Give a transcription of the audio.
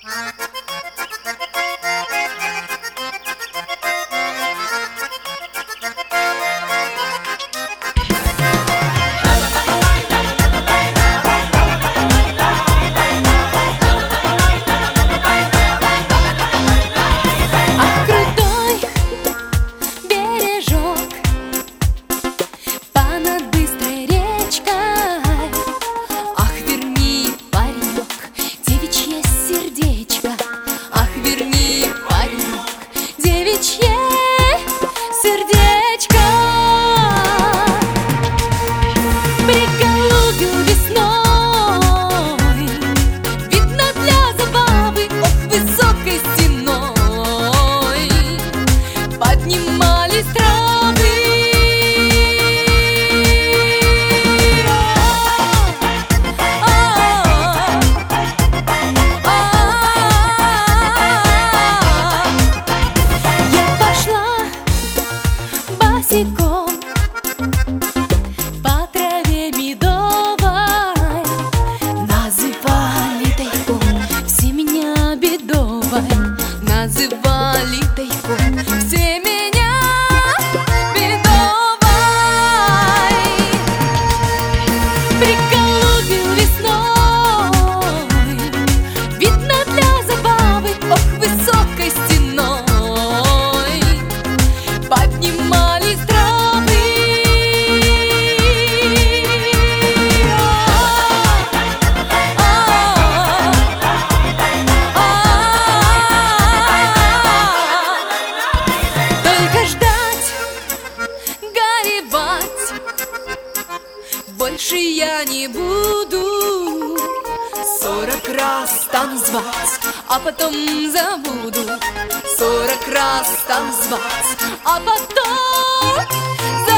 По траве медовой называли тайком, все меня бедовой. Называли тайком, все меня бедовой. Приколубил весной, видно для забавы, ох, высокой стеной поднимались травы. Только ждать, горевать больше я не буду. 40 раз стану звать, а потом забуду. 40 раз стану звать, а потом забуду.